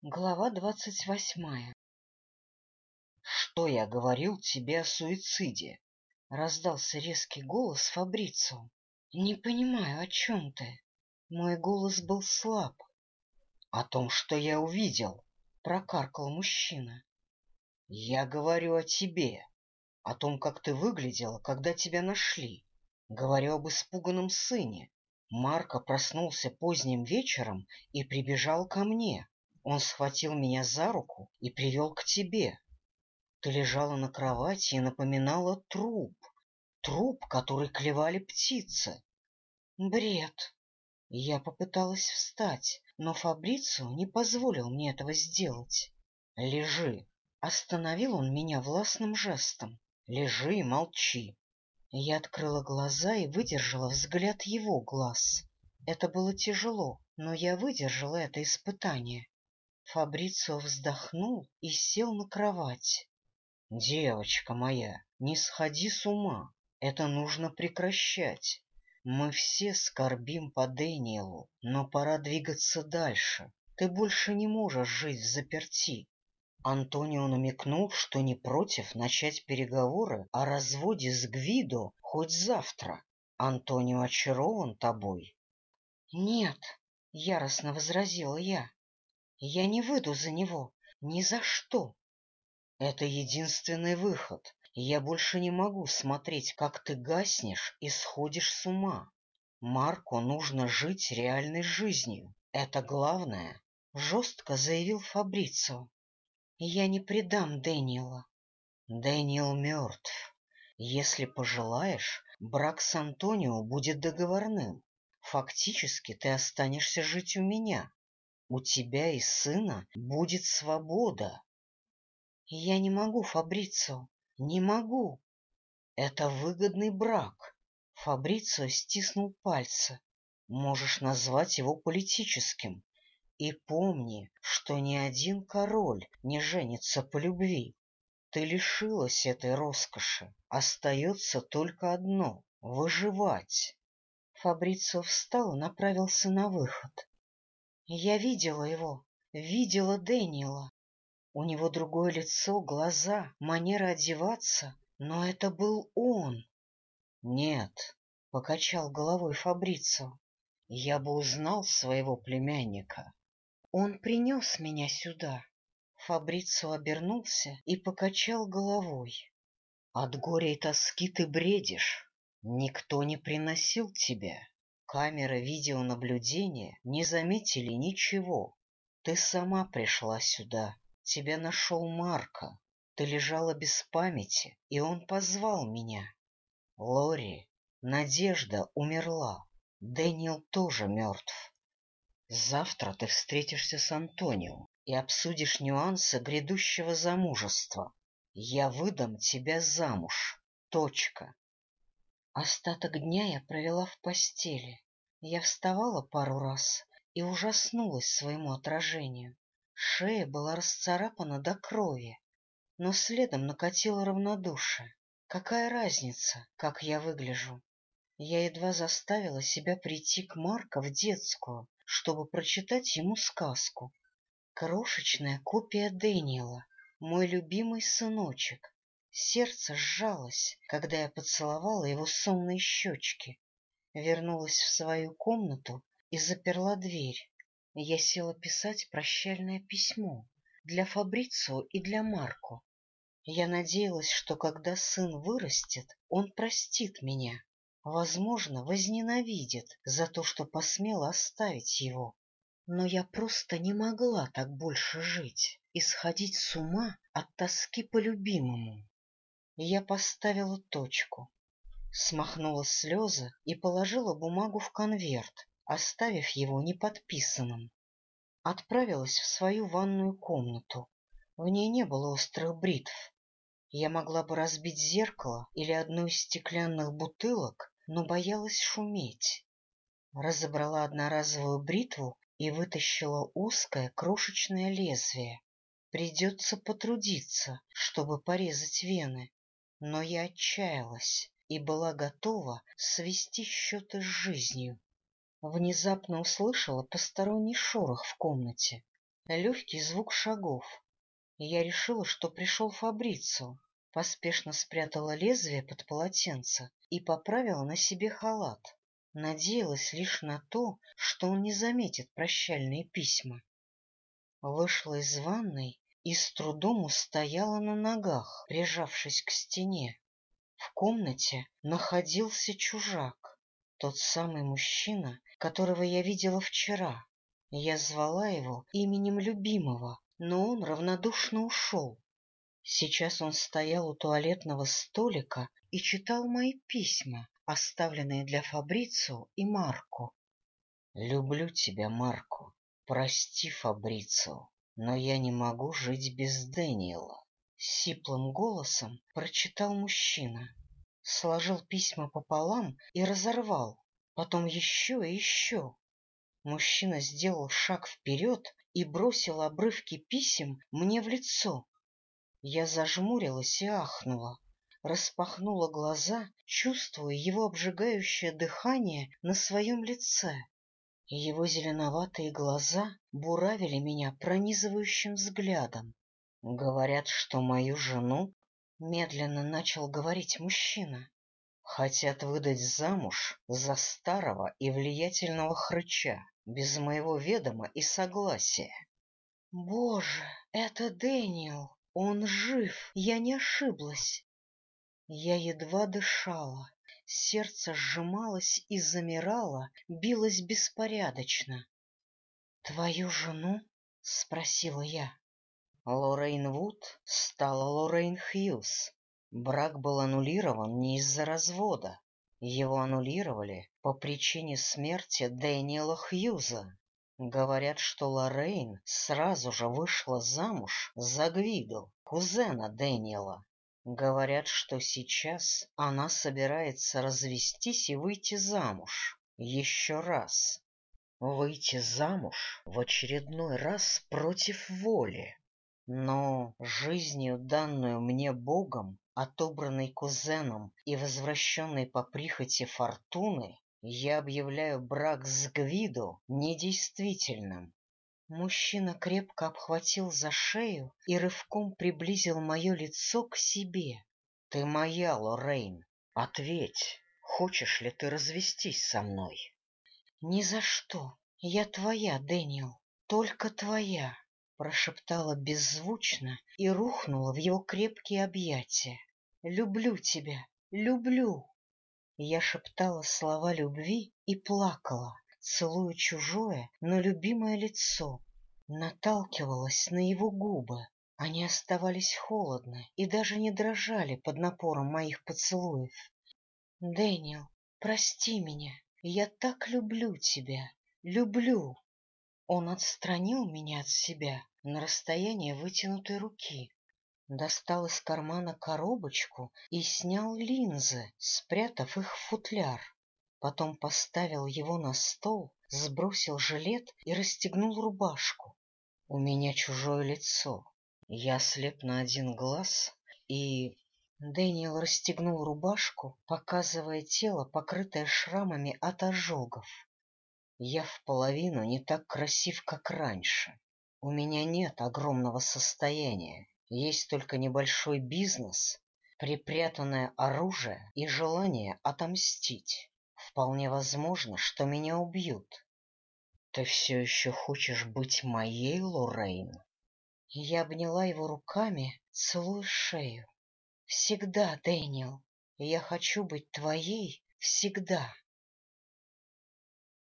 Глава 28. «Что я говорил тебе о суициде?» — раздался резкий голос Фабрицио. «Не понимаю, о чем ты?» Мой голос был слаб. «О том, что я увидел», — прокаркал мужчина. «Я говорю о тебе, о том, как ты выглядела, когда тебя нашли. Говорю об испуганном сыне. Марко проснулся поздним вечером и прибежал ко мне. Он схватил меня за руку и привел к тебе. Ты лежала на кровати и напоминала труп, который клевали птицы. Бред. Я попыталась встать, но Фабрицио не позволил мне этого сделать. Лежи. Остановил он меня властным жестом. Лежи и молчи. Я открыла глаза и выдержала взгляд его глаз. Это было тяжело, но я выдержала это испытание. Фабрицио вздохнул и сел на кровать. — Девочка моя, не сходи с ума. Это нужно прекращать. Мы все скорбим по Дэниелу, но пора двигаться дальше. Ты больше не можешь жить взаперти. Антонио намекнул, что не против начать переговоры о разводе с Гвидо хоть завтра. Антонио очарован тобой. — Нет, — яростно возразила я. Я не выйду за него. Ни за что. Это единственный выход. Я больше не могу смотреть, как ты гаснешь и сходишь с ума. Марко нужно жить реальной жизнью. Это главное, — жестко заявил Фабрицио. Я не предам Дэниела. Дэниел мертв. Если пожелаешь, брак с Антонио будет договорным. Фактически ты останешься жить у меня. У тебя и сына будет свобода. Я не могу, Фабрицио, не могу. Это выгодный брак. Фабрицио стиснул пальцы. Можешь назвать его политическим. И помни, что ни один король не женится по любви. Ты лишилась этой роскоши. Остается только одно — выживать. Фабрицио встал и направился на выход. Я видела его, видела Дэниела. У него другое лицо, глаза, манера одеваться, но это был он. — Нет, — покачал головой Фабрицио, — я бы узнал своего племянника. Он принес меня сюда. Фабрицио обернулся и покачал головой. От горя и тоски ты бредишь. Никто не приносил тебя. Камеры видеонаблюдения не заметили ничего. Ты сама пришла сюда. Тебя нашел Марко. Ты лежала без памяти, и он позвал меня. Лори, Надежда умерла. Дэниел тоже мертв. Завтра ты встретишься с Антонио и обсудишь нюансы грядущего замужества. Я выдам тебя замуж. Точка. Остаток дня я провела в постели. Я вставала пару раз и ужаснулась своему отражению. Шея была расцарапана до крови, но следом накатило равнодушие. Какая разница, как я выгляжу? Я едва заставила себя прийти к Марко в детскую, чтобы прочитать ему сказку. Крошечная копия Дэниела, мой любимый сыночек. Сердце сжалось, когда я поцеловала его сонные щечки. Вернулась в свою комнату и заперла дверь. Я села писать прощальное письмо для Фабрицио и для Марко. Я надеялась, что когда сын вырастет, он простит меня, возможно, возненавидит за то, что посмела оставить его. Но я просто не могла так больше жить и сходить с ума от тоски по любимому. Я поставила точку, смахнула слезы и положила бумагу в конверт, оставив его неподписанным. Отправилась в свою ванную комнату. В ней не было острых бритв. Я могла бы разбить зеркало или одну из стеклянных бутылок, но боялась шуметь. Разобрала одноразовую бритву и вытащила узкое крошечное лезвие. Придется потрудиться, чтобы порезать вены. Но я отчаялась и была готова свести счеты с жизнью. Внезапно услышала посторонний шорох в комнате. Легкий звук шагов. Я решила, что пришел Фабрицио. Поспешно спрятала лезвие под полотенце и поправила на себе халат. Надеялась лишь на то, что он не заметит прощальные письма. Вышла из ванной и с трудом устояла на ногах, прижавшись к стене. В комнате находился чужак, тот самый мужчина, которого я видела вчера. Я звала его именем любимого, но он равнодушно ушел. Сейчас он стоял у туалетного столика и читал мои письма, оставленные для Фабрицио и Марко. «Люблю тебя, Марко. Прости, Фабрицио, но я не могу жить без Дэниела», — сиплым голосом прочитал мужчина. Сложил письма пополам и разорвал, потом еще и еще. Мужчина сделал шаг вперед и бросил обрывки писем мне в лицо. Я зажмурилась и ахнула, распахнула глаза, чувствуя его обжигающее дыхание на своем лице. Его зеленоватые глаза буравили меня пронизывающим взглядом. «Говорят, что мою жену, — медленно начал говорить мужчина, — хотят выдать замуж за старого и влиятельного хрыча, без моего ведома и согласия». «Боже, это Дэниел! Он жив! Я не ошиблась!» Я едва дышала, сердце сжималось и замирало, билось беспорядочно. «Твою жену?» — спросила я. Лоррейн Вуд стала Лоррейн Хьюз. Брак был аннулирован не из-за развода. Его аннулировали по причине смерти Дэниела Хьюза. Говорят, что Лоррейн сразу же вышла замуж за Гвидо, кузена Дэниела. Говорят, что сейчас она собирается развестись и выйти замуж. Еще раз. Выйти замуж в очередной раз против воли. Но жизнью, данную мне Богом, отобранной кузеном и возвращенной по прихоти фортуны, я объявляю брак с Гвидо недействительным. Мужчина крепко обхватил за шею и рывком приблизил мое лицо к себе. — Ты моя, Лоррейн. Ответь, хочешь ли ты развестись со мной? — Ни за что. Я твоя, Дэниел, только твоя, — прошептала беззвучно и рухнула в его крепкие объятия. — Люблю тебя, люблю. Я шептала слова любви и плакала, целуя чужое, но любимое лицо, наталкивалась на его губы. Они оставались холодны и даже не дрожали под напором моих поцелуев. — Дэниел, прости меня, я так люблю тебя, люблю. Он отстранил меня от себя на расстояние вытянутой руки, достал из кармана коробочку и снял линзы, спрятав их в футляр. Потом поставил его на стол, сбросил жилет и расстегнул рубашку. У меня чужое лицо. Я слеп на один глаз и... Дэниел расстегнул рубашку, показывая тело, покрытое шрамами от ожогов. Я в половину не так красив, как раньше. У меня нет огромного состояния, есть только небольшой бизнес, припрятанное оружие и желание отомстить. Вполне возможно, что меня убьют. Ты все еще хочешь быть моей, Лоррейн? Я обняла его руками, целуя шею. Всегда, Дэниел, я хочу быть твоей всегда.